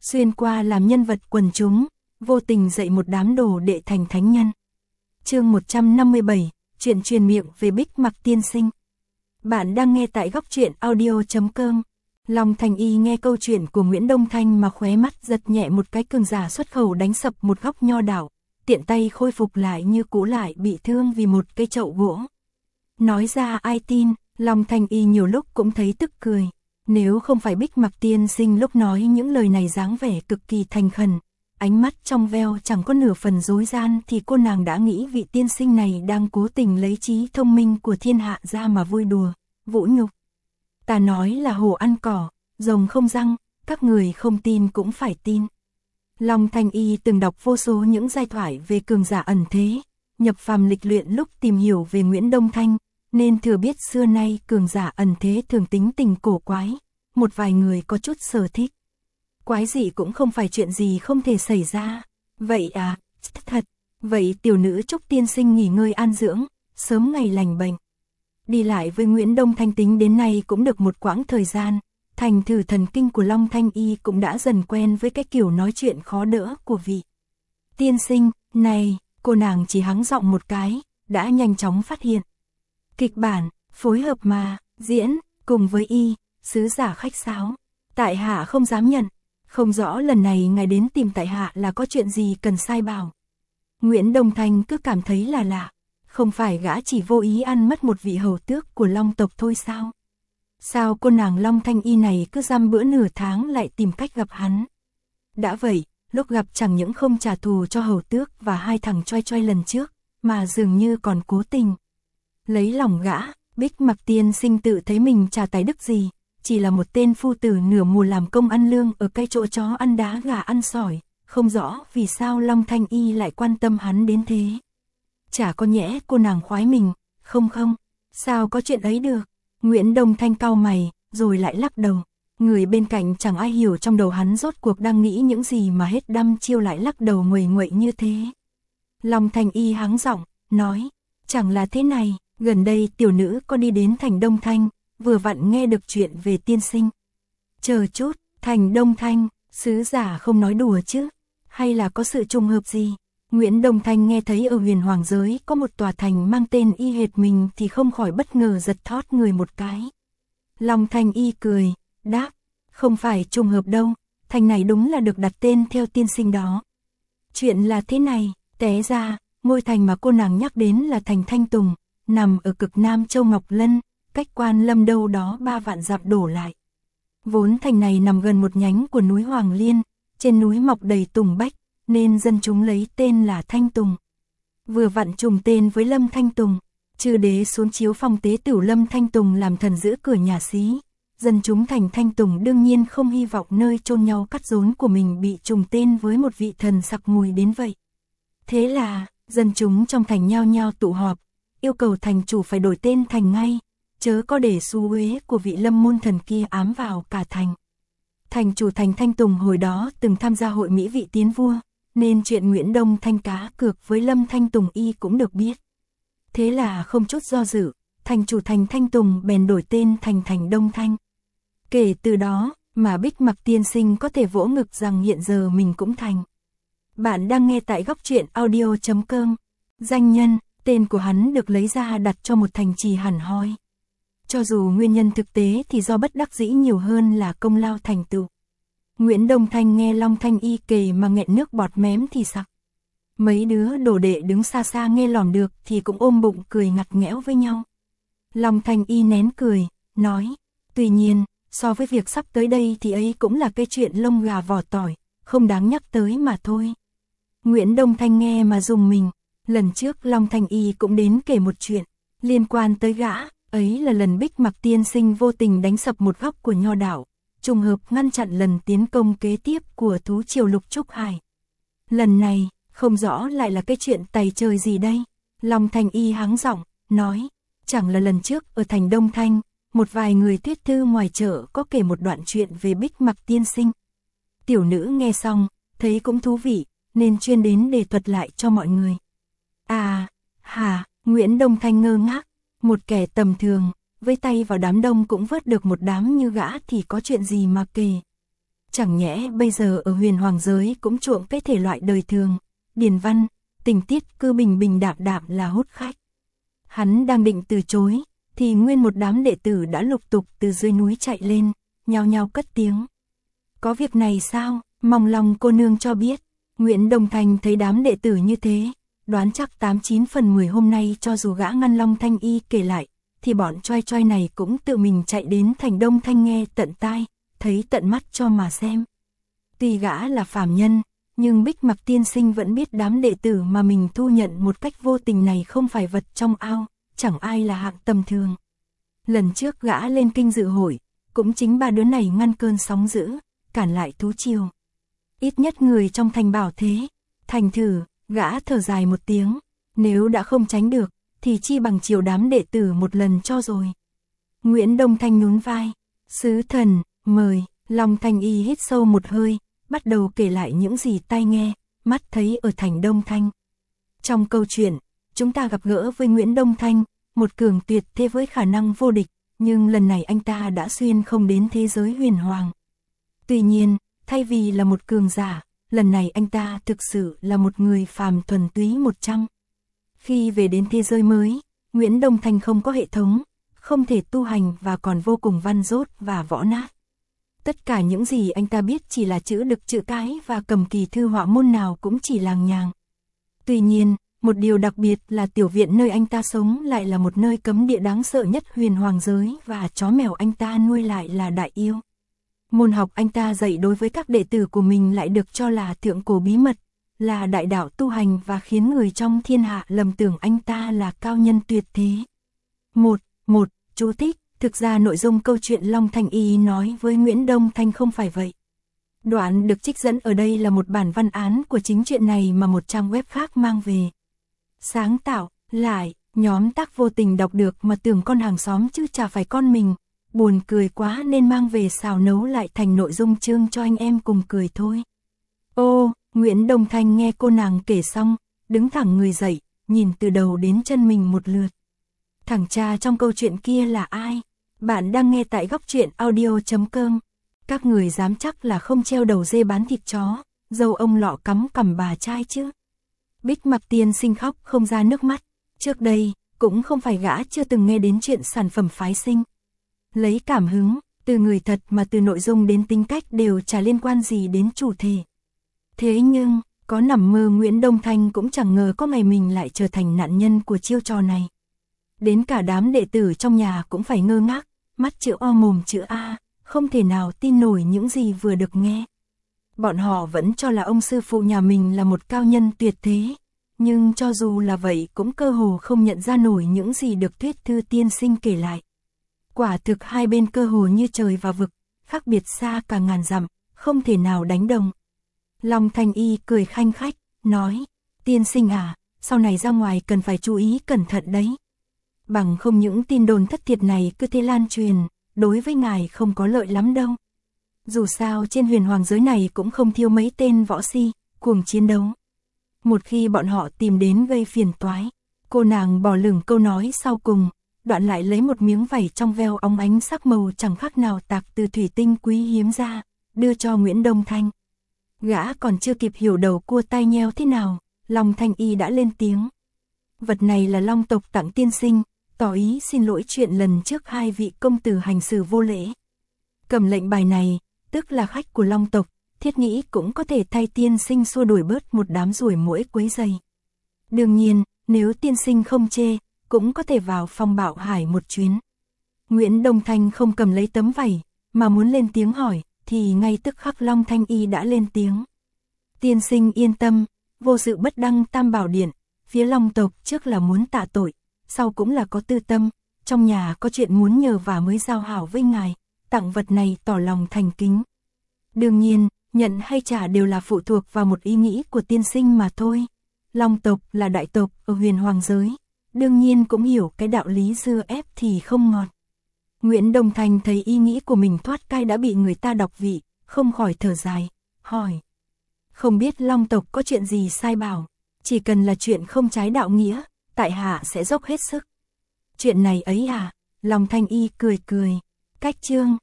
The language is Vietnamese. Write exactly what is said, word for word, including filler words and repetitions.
xuyên qua làm nhân vật quần chúng, vô tình dạy một đám đồ đệ thành thánh nhân. Chương một trăm năm mươi bảy, chuyện truyền miệng về Bích Mặc tiên sinh. Bạn đang nghe tại góc truyện audio chấm com. Long Thành Y nghe câu chuyện của Nguyễn Đông Thanh mà khóe mắt giật nhẹ một cái, cường giả xuất khẩu đánh sập một góc nho đảo, tiện tay khôi phục lại như cũ, lại bị thương vì một cây chậu gỗ. Nói ra ai tin, Long Thành Y nhiều lúc cũng thấy tức cười. Nếu không phải Bích Mặc tiên sinh lúc nói những lời này dáng vẻ cực kỳ thành khẩn, ánh mắt trong veo chẳng có nửa phần dối gian, thì cô nàng đã nghĩ vị tiên sinh này đang cố tình lấy trí thông minh của thiên hạ ra mà vui đùa, vũ nhục. Ta nói là hổ ăn cỏ, rồng không răng, các người không tin cũng phải tin. Long Thành Y từng đọc vô số những giai thoại về cường giả ẩn thế, nhập phàm lịch luyện lúc tìm hiểu về Nguyễn Đông Thanh, nên thừa biết xưa nay cường giả ẩn thế thường tính tình cổ quái, một vài người có chút sở thích. Quái dị cũng không phải chuyện gì không thể xảy ra. Vậy à, thật, vậy tiểu nữ chúc tiên sinh nghỉ ngơi an dưỡng, sớm ngày lành bệnh. Đi lại với Nguyễn Đông Thanh tính đến nay cũng được một quãng thời gian, thành thử thần kinh của Long Thanh Y cũng đã dần quen với cái kiểu nói chuyện khó đỡ của vị tiên sinh này. Cô nàng chỉ hắng giọng một cái, đã nhanh chóng phát hiện. Kịch bản, phối hợp mà, diễn, cùng với Y, sứ giả khách sáo. Tại hạ không dám nhận, không rõ lần này ngài đến tìm tại hạ là có chuyện gì cần sai bảo. Nguyễn Đông Thanh cứ cảm thấy là lạ, không phải gã chỉ vô ý ăn mất một vị hầu tước của Long tộc thôi sao? Sao cô nàng Long Thanh Y này cứ dăm bữa nửa tháng lại tìm cách gặp hắn? Đã vậy, lúc gặp chẳng những không trả thù cho hầu tước và hai thằng choai choai lần trước, mà dường như còn cố tình lấy lòng gã. Bích Mặc tiên sinh tự thấy mình chả tài đức gì, chỉ là một tên phu tử nửa mùa làm công ăn lương ở cái chỗ chó ăn đá gà ăn sỏi, không rõ vì sao Long Thanh Y lại quan tâm hắn đến thế. Chả có nhẽ cô nàng khoái mình, không không, sao có chuyện ấy được. Nguyễn Đông Thanh cau mày, rồi lại lắc đầu. Người bên cạnh chẳng ai hiểu trong đầu hắn rốt cuộc đang nghĩ những gì mà hết đăm chiêu lại lắc đầu nguầy nguậy như thế. Long Thanh Y hắng giọng, nói, chẳng là thế này, gần đây tiểu nữ có đi đến thành Đông Thanh, vừa vặn nghe được chuyện về tiên sinh. Chờ chút, thành Đông Thanh, sứ giả không nói đùa chứ, hay là có sự trùng hợp gì? Nguyễn Đông Thanh nghe thấy ở huyền hoàng giới có một tòa thành mang tên y hệt mình thì không khỏi bất ngờ giật thót người một cái. Long Thanh Y cười, đáp, không phải trùng hợp đâu, thành này đúng là được đặt tên theo tiên sinh đó. Chuyện là thế này, té ra, ngôi thành mà cô nàng nhắc đến là thành Thanh Tùng, nằm ở cực nam châu Ngọc Lân, cách Quan Lâm đâu đó ba vạn dặm đổ lại. Vốn thành này nằm gần một nhánh của núi Hoàng Liên, trên núi mọc đầy tùng bách, nên dân chúng lấy tên là Thanh Tùng. Vừa vặn trùng tên với Lâm Thanh Tùng, chư đế xuống chiếu phong tế tửu Lâm Thanh Tùng làm thần giữ cửa nhà xí. Dân chúng thành Thanh Tùng đương nhiên không hy vọng nơi chôn nhau cắt rốn của mình bị trùng tên với một vị thần sặc mùi đến vậy. Thế là, dân chúng trong thành nhao nhao tụ họp, yêu cầu thành chủ phải đổi tên thành ngay, chớ có để xu uế của vị Lâm môn thần kia ám vào cả thành. Thành chủ thành Thanh Tùng hồi đó từng tham gia hội mỹ vị tiến vua, nên chuyện Nguyễn Đông Thanh cá cược với Lâm Thanh Tùng Y cũng được biết. Thế là không chút do dự, thành chủ thành Thanh Tùng bèn đổi tên thành thành Đông Thanh. Kể từ đó mà Bích Mặc tiên sinh có thể vỗ ngực rằng hiện giờ mình cũng thành. Bạn đang nghe tại góc truyện audio chấm com. Danh nhân, tên của hắn được lấy ra đặt cho một thành trì hẳn hoi. Cho dù nguyên nhân thực tế thì do bất đắc dĩ nhiều hơn là công lao thành tựu. Nguyễn Đông Thanh nghe Long Thanh Y kể mà nghẹn nước bọt mém thì sặc. Mấy đứa đồ đệ đứng xa xa nghe lỏm được thì cũng ôm bụng cười ngặt nghẽo với nhau. Long Thanh Y nén cười, nói, tuy nhiên, so với việc sắp tới đây thì ấy cũng là cái chuyện lông gà vỏ tỏi, không đáng nhắc tới mà thôi. Nguyễn Đông Thanh nghe mà rùng mình, lần trước Long Thanh Y cũng đến kể một chuyện liên quan tới gã, ấy là lần Bích Mặc tiên sinh vô tình đánh sập một góc của nho đảo, trùng hợp ngăn chặn lần tiến công kế tiếp của thú triều Lục Trúc Hải. Lần này, không rõ lại là cái chuyện tày trời gì đây. Long Thanh Y hắng giọng, nói, chẳng là lần trước ở thành Đông Thanh, một vài người thuyết thư ngoài chợ có kể một đoạn chuyện về Bích Mặc tiên sinh. Tiểu nữ nghe xong, thấy cũng thú vị, nên chuyên đến để thuật lại cho mọi người. À, hả, Nguyễn Đông Thanh ngơ ngác, một kẻ tầm thường, với tay vào đám đông cũng vớt được một đám như gã thì có chuyện gì mà kể. Chẳng nhẽ bây giờ ở huyền hoàng giới cũng chuộng cái thể loại đời thường, điền văn, tình tiết cứ bình bình đạm đạm là hút khách. Hắn đang định từ chối, thì nguyên một đám đệ tử đã lục tục từ dưới núi chạy lên, nhao nhao cất tiếng. Có việc này sao, mong lòng cô nương cho biết. Nguyễn Đông Thanh thấy đám đệ tử như thế, đoán chắc tám chín phần mười hôm nay cho dù gã ngăn Long Thanh Y kể lại, thì bọn choai choai này cũng tự mình chạy đến thành Đông Thanh nghe tận tai, thấy tận mắt cho mà xem. Tuy gã là phàm nhân, nhưng Bích Mặc tiên sinh vẫn biết đám đệ tử mà mình thu nhận một cách vô tình này không phải vật trong ao, chẳng ai là hạng tầm thường. Lần trước gã lên kinh dự hội, cũng chính ba đứa này ngăn cơn sóng dữ, cản lại thú triều. Ít nhất người trong thành bảo thế, thành thử, gã thở dài một tiếng, nếu đã không tránh được, thì chi bằng chiều đám đệ tử một lần cho rồi. Nguyễn Đông Thanh nhún vai, sứ thần, mời. Long Thanh Y hít sâu một hơi, bắt đầu kể lại những gì tai nghe, mắt thấy ở thành Đông Thanh. Trong câu chuyện, chúng ta gặp gỡ với Nguyễn Đông Thanh, một cường tuyệt thế với khả năng vô địch, nhưng lần này anh ta đã xuyên không đến thế giới huyền hoàng. Tuy nhiên, thay vì là một cường giả, lần này anh ta thực sự là một người phàm thuần túy một trăm. Khi về đến thế giới mới, Nguyễn Đông Thanh không có hệ thống, không thể tu hành và còn vô cùng văn dốt và võ nát. Tất cả những gì anh ta biết chỉ là chữ đực chữ cái và cầm kỳ thư họa môn nào cũng chỉ làng nhàng. Tuy nhiên, một điều đặc biệt là tiểu viện nơi anh ta sống lại là một nơi cấm địa đáng sợ nhất huyền hoàng giới và chó mèo anh ta nuôi lại là đại yêu. Môn học anh ta dạy đối với các đệ tử của mình lại được cho là thượng cổ bí mật, là đại đạo tu hành và khiến người trong thiên hạ lầm tưởng anh ta là cao nhân tuyệt thế. Một, một, chú thích. Thực ra nội dung câu chuyện Long Thanh Y nói với Nguyễn Đông Thanh không phải vậy. Đoạn được trích dẫn ở đây là một bản văn án của chính chuyện này mà một trang web khác mang về. Sáng tạo, lại, nhóm tác vô tình đọc được mà tưởng con hàng xóm chứ chả phải con mình. Buồn cười quá nên mang về xào nấu lại thành nội dung chương cho anh em cùng cười thôi. Ô, Nguyễn Đông Thanh nghe cô nàng kể xong, đứng thẳng người dậy, nhìn từ đầu đến chân mình một lượt. Thằng cha trong câu chuyện kia là ai? Bạn đang nghe tại góc truyện audio chấm com. Các người dám chắc là không treo đầu dê bán thịt chó, dâu ông lọ cắm cằm bà trai chứ. Bích Mặc tiên sinh khóc không ra nước mắt. Trước đây, cũng không phải gã chưa từng nghe đến chuyện sản phẩm phái sinh. Lấy cảm hứng, từ người thật mà từ nội dung đến tính cách đều chả liên quan gì đến chủ thể. Thế nhưng, có nằm mơ Nguyễn Đông Thanh cũng chẳng ngờ có ngày mình lại trở thành nạn nhân của chiêu trò này. Đến cả đám đệ tử trong nhà cũng phải ngơ ngác, mắt chữ O mồm chữ A, không thể nào tin nổi những gì vừa được nghe. Bọn họ vẫn cho là ông sư phụ nhà mình là một cao nhân tuyệt thế, nhưng cho dù là vậy cũng cơ hồ không nhận ra nổi những gì được Tuyết Thư tiên sinh kể lại. Quả thực hai bên cơ hồ như trời và vực, khác biệt xa cả ngàn dặm, không thể nào đánh đồng. Long Thanh Y cười khanh khách, nói, tiên sinh à, sau này ra ngoài cần phải chú ý cẩn thận đấy. Bằng không những tin đồn thất thiệt này cứ thế lan truyền, đối với ngài không có lợi lắm đâu. Dù sao trên huyền hoàng giới này cũng không thiếu mấy tên võ si, cuồng chiến đấu. Một khi bọn họ tìm đến gây phiền toái, cô nàng bỏ lửng câu nói sau cùng, đoạn lại lấy một miếng vảy trong veo óng ánh sắc màu chẳng khác nào tạc từ thủy tinh quý hiếm ra, đưa cho Nguyễn Đông Thanh. Gã còn chưa kịp hiểu đầu cua tai nheo thế nào, Long Thanh Y đã lên tiếng. Vật này là Long tộc tặng tiên sinh, tỏ ý xin lỗi chuyện lần trước hai vị công tử hành xử vô lễ. Cầm lệnh bài này, tức là khách của Long tộc, thiết nghĩ cũng có thể thay tiên sinh xua đuổi bớt một đám ruồi muỗi quấy rầy. Đương nhiên, nếu tiên sinh không chê, cũng có thể vào phong Bạo Hải một chuyến. Nguyễn Đông Thanh không cầm lấy tấm vảy, mà muốn lên tiếng hỏi, thì ngay tức khắc Long Thanh Y đã lên tiếng. Tiên sinh yên tâm, vô sự bất đăng Tam Bảo Điện, phía Long tộc trước là muốn tạ tội, sau cũng là có tư tâm, trong nhà có chuyện muốn nhờ và mới giao hảo với ngài, tặng vật này tỏ lòng thành kính. Đương nhiên, nhận hay trả đều là phụ thuộc vào một ý nghĩ của tiên sinh mà thôi. Long tộc là đại tộc ở huyền hoàng giới, đương nhiên cũng hiểu cái đạo lý dưa ép thì không ngọt. Nguyễn Đông Thanh thấy ý nghĩ của mình thoát cai đã bị người ta đọc vị, không khỏi thở dài, hỏi. Không biết Long tộc có chuyện gì sai bảo, chỉ cần là chuyện không trái đạo nghĩa, tại hạ sẽ dốc hết sức. Chuyện này ấy à, Long Thanh Y cười cười, cách chương.